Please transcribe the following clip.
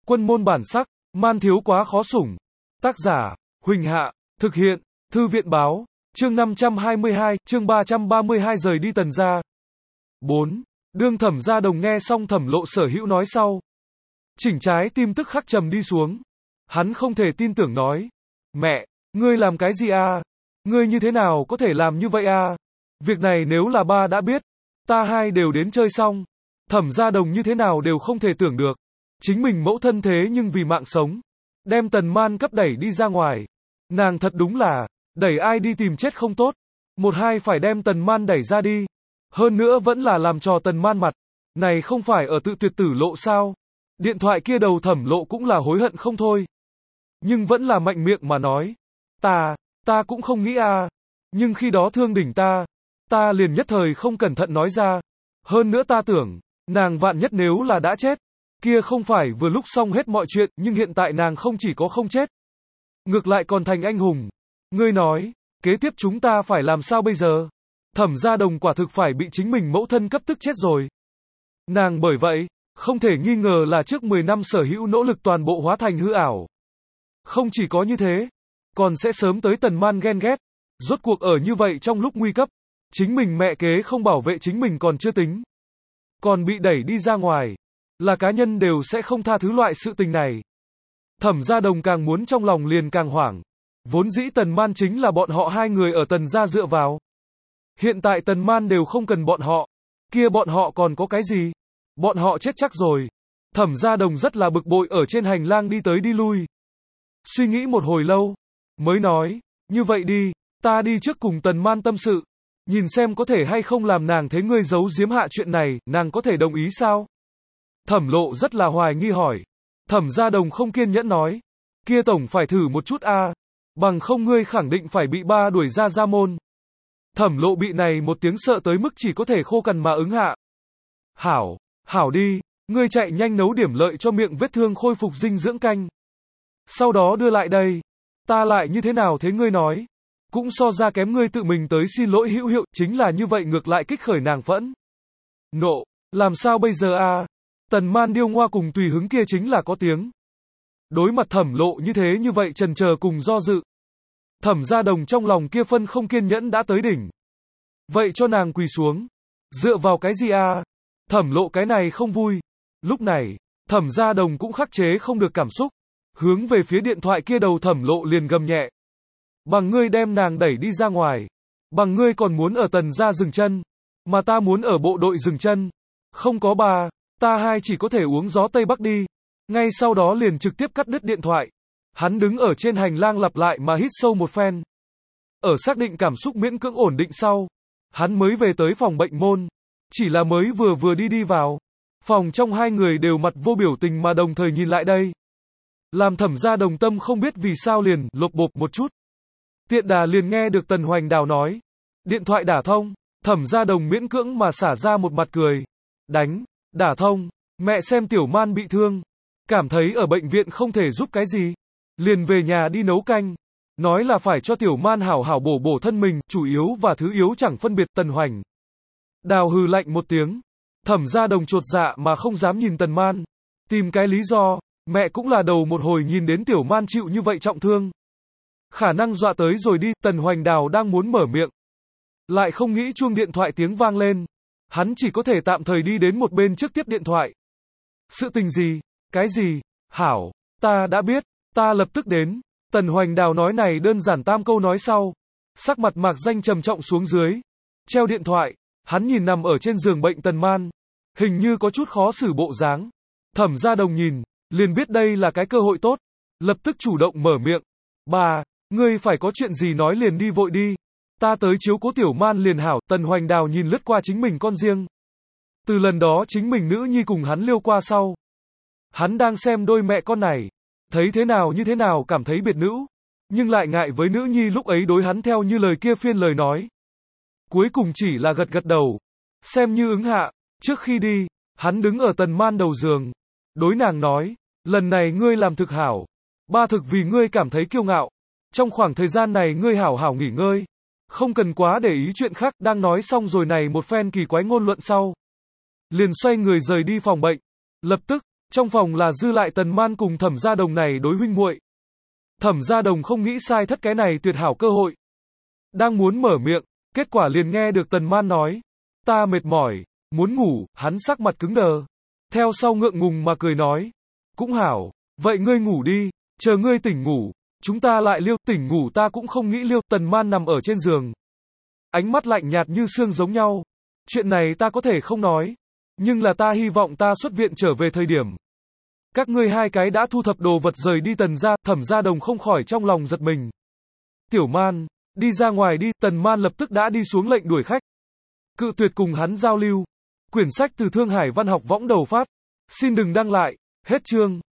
Quân môn bản sắc, man thiếu quá khó sủng. Tác giả, Huỳnh Hạ, thực hiện, Thư viện báo, chương 522, chương 332 rời đi Tần gia. 4. Đương Thẩm Gia Đồng nghe xong Thẩm Lộ Sở Hữu nói sau. Chỉnh trái tim tức khắc trầm đi xuống. Hắn không thể tin tưởng nói. Mẹ, ngươi làm cái gì à? Ngươi như thế nào có thể làm như vậy à? Việc này nếu là ba đã biết, ta hai đều đến chơi xong. Thẩm Gia Đồng như thế nào đều không thể tưởng được. Chính mình mẫu thân thế nhưng vì mạng sống, đem Tần Man cấp đẩy đi ra ngoài. Nàng thật đúng là, đẩy ai đi tìm chết không tốt. Một hai phải đem Tần Man đẩy ra đi. Hơn nữa vẫn là làm trò Tần Man mặt. Này không phải ở tự tuyệt tử lộ sao? Điện thoại kia đầu Thẩm Lộ cũng là hối hận không thôi. Nhưng vẫn là mạnh miệng mà nói. Ta cũng không nghĩ à. Nhưng khi đó thương đỉnh ta liền nhất thời không cẩn thận nói ra. Hơn nữa ta tưởng, nàng vạn nhất nếu là đã chết, kia không phải vừa lúc xong hết mọi chuyện, nhưng hiện tại nàng không chỉ có không chết, ngược lại còn thành anh hùng. Ngươi nói, kế tiếp chúng ta phải làm sao bây giờ? Thẩm Gia Đồng quả thực phải bị chính mình mẫu thân cấp tức chết rồi. Nàng bởi vậy, không thể nghi ngờ là trước 10 năm sở hữu nỗ lực toàn bộ hóa thành hư ảo. Không chỉ có như thế, còn sẽ sớm tới Tần Man ghen ghét. Rốt cuộc ở như vậy trong lúc nguy cấp, chính mình mẹ kế không bảo vệ chính mình còn chưa tính, còn bị đẩy đi ra ngoài, là cá nhân đều sẽ không tha thứ loại sự tình này. Thẩm Gia Đồng càng muốn trong lòng liền càng hoảng. Vốn dĩ Tần Man chính là bọn họ hai người ở Tần gia dựa vào. Hiện tại Tần Man đều không cần bọn họ, kia bọn họ còn có cái gì? Bọn họ chết chắc rồi. Thẩm Gia Đồng rất là bực bội ở trên hành lang đi tới đi lui. Suy nghĩ một hồi lâu, mới nói, như vậy đi, ta đi trước cùng Tần Man tâm sự, nhìn xem có thể hay không làm nàng thấy ngươi giấu giếm hạ chuyện này, nàng có thể đồng ý sao? Thẩm Lộ rất là hoài nghi hỏi. Thẩm Gia Đồng không kiên nhẫn nói, kia tổng phải thử một chút a, bằng không ngươi khẳng định phải bị ba đuổi ra gia môn. Thẩm Lộ bị này một tiếng sợ tới mức chỉ có thể khô cằn mà ứng hạ. Hảo đi, ngươi chạy nhanh nấu điểm lợi cho miệng vết thương khôi phục dinh dưỡng canh. Sau đó đưa lại đây, ta lại như thế nào thế ngươi nói? Cũng so ra kém ngươi tự mình tới xin lỗi hữu hiệu, chính là như vậy ngược lại kích khởi nàng phẫn nộ, làm sao bây giờ à? Tần Man điêu ngoa cùng tùy hứng kia chính là có tiếng. Đối mặt Thẩm Lộ như thế như vậy chần chờ cùng do dự. Thẩm Gia Đồng trong lòng kia phân không kiên nhẫn đã tới đỉnh. Vậy cho nàng quỳ xuống. Dựa vào cái gì à? Thẩm Lộ cái này không vui. Lúc này, Thẩm Gia Đồng cũng khắc chế không được cảm xúc. Hướng về phía điện thoại kia đầu Thẩm Lộ liền gầm nhẹ. Bằng ngươi đem nàng đẩy đi ra ngoài. Bằng ngươi còn muốn ở Tần gia dừng chân. Mà ta muốn ở bộ đội dừng chân. Không có bà, ta hai chỉ có thể uống gió Tây Bắc đi. Ngay sau đó liền trực tiếp cắt đứt điện thoại. Hắn đứng ở trên hành lang lặp lại mà hít sâu một phen. Ở xác định cảm xúc miễn cưỡng ổn định sau, hắn mới về tới phòng bệnh môn. Chỉ là mới vừa đi vào. Phòng trong hai người đều mặt vô biểu tình mà đồng thời nhìn lại đây. Làm Thẩm Gia Đồng tâm không biết vì sao liền lộp bộp một chút. Tiện đà liền nghe được Tần Hoành Đào nói. Điện thoại đả thông, Thẩm Gia Đồng miễn cưỡng mà xả ra một mặt cười. Đả thông, mẹ xem Tiểu Man bị thương. Cảm thấy ở bệnh viện không thể giúp cái gì. Liền về nhà đi nấu canh. Nói là phải cho Tiểu Man hảo hảo bổ thân mình, chủ yếu và thứ yếu chẳng phân biệt. Tần Hoành Đào hừ lạnh một tiếng. Thẩm Gia Đồng chột dạ mà không dám nhìn Tần Man. Tìm cái lý do, mẹ cũng là đầu một hồi nhìn đến Tiểu Man chịu như vậy trọng thương. Khả năng dọa tới rồi đi. Tần Hoành Đào đang muốn mở miệng, lại không nghĩ chuông điện thoại tiếng vang lên. Hắn chỉ có thể tạm thời đi đến một bên trước tiếp điện thoại. Sự tình gì? Cái gì? Hảo, ta đã biết, ta lập tức đến. Tần Hoành Đào nói này đơn giản tam câu nói sau. Sắc mặt mạc danh trầm trọng xuống dưới. Treo điện thoại, hắn nhìn nằm ở trên giường bệnh Tần Man. Hình như có chút khó xử bộ dáng. Thẩm Gia Đồng nhìn, liền biết đây là cái cơ hội tốt. Lập tức chủ động mở miệng. Bà, ngươi phải có chuyện gì nói liền đi vội đi. Ta tới chiếu cố Tiểu Man liền hảo. Tần Hoành Đào nhìn lướt qua chính mình con riêng. Từ lần đó chính mình nữ nhi cùng hắn liêu qua sau. Hắn đang xem đôi mẹ con này. Thấy thế nào như thế nào cảm thấy biệt nữ. Nhưng lại ngại với nữ nhi lúc ấy đối hắn theo như lời kia phiên lời nói. Cuối cùng chỉ là gật đầu. Xem như ứng hạ. Trước khi đi, hắn đứng ở Tần Man đầu giường. Đối nàng nói. Lần này ngươi làm thực hảo. Ba thực vì ngươi cảm thấy kiêu ngạo. Trong khoảng thời gian này ngươi hảo hảo nghỉ ngơi. Không cần quá để ý chuyện khác. Đang nói xong rồi này một phen kỳ quái ngôn luận sau. Liền xoay người rời đi phòng bệnh. Lập tức, Trong phòng là dư lại Tần Man cùng Thẩm Gia Đồng này đối huynh muội. Thẩm Gia Đồng không nghĩ sai thất cái này tuyệt hảo cơ hội. Đang muốn mở miệng, kết quả liền nghe được Tần Man nói. Ta mệt mỏi, muốn ngủ, hắn sắc mặt cứng đờ. Theo sau ngượng ngùng mà cười nói. Cũng hảo, vậy ngươi ngủ đi, chờ ngươi tỉnh ngủ, chúng ta lại liêu, tỉnh ngủ ta cũng không nghĩ liêu. Tần Man nằm ở trên giường. Ánh mắt lạnh nhạt như xương giống nhau. Chuyện này ta có thể không nói. Nhưng là ta hy vọng ta xuất viện trở về thời điểm. Các ngươi hai cái đã thu thập đồ vật rời đi Tần gia. Thẩm Gia Đồng không khỏi trong lòng giật mình. Tiểu Man, đi ra ngoài đi. Tần Man lập tức đã đi xuống lệnh đuổi khách. Cự tuyệt cùng hắn giao lưu. Quyển sách từ Thương Hải Văn học võng đầu phát. Xin đừng đăng lại. Hết chương.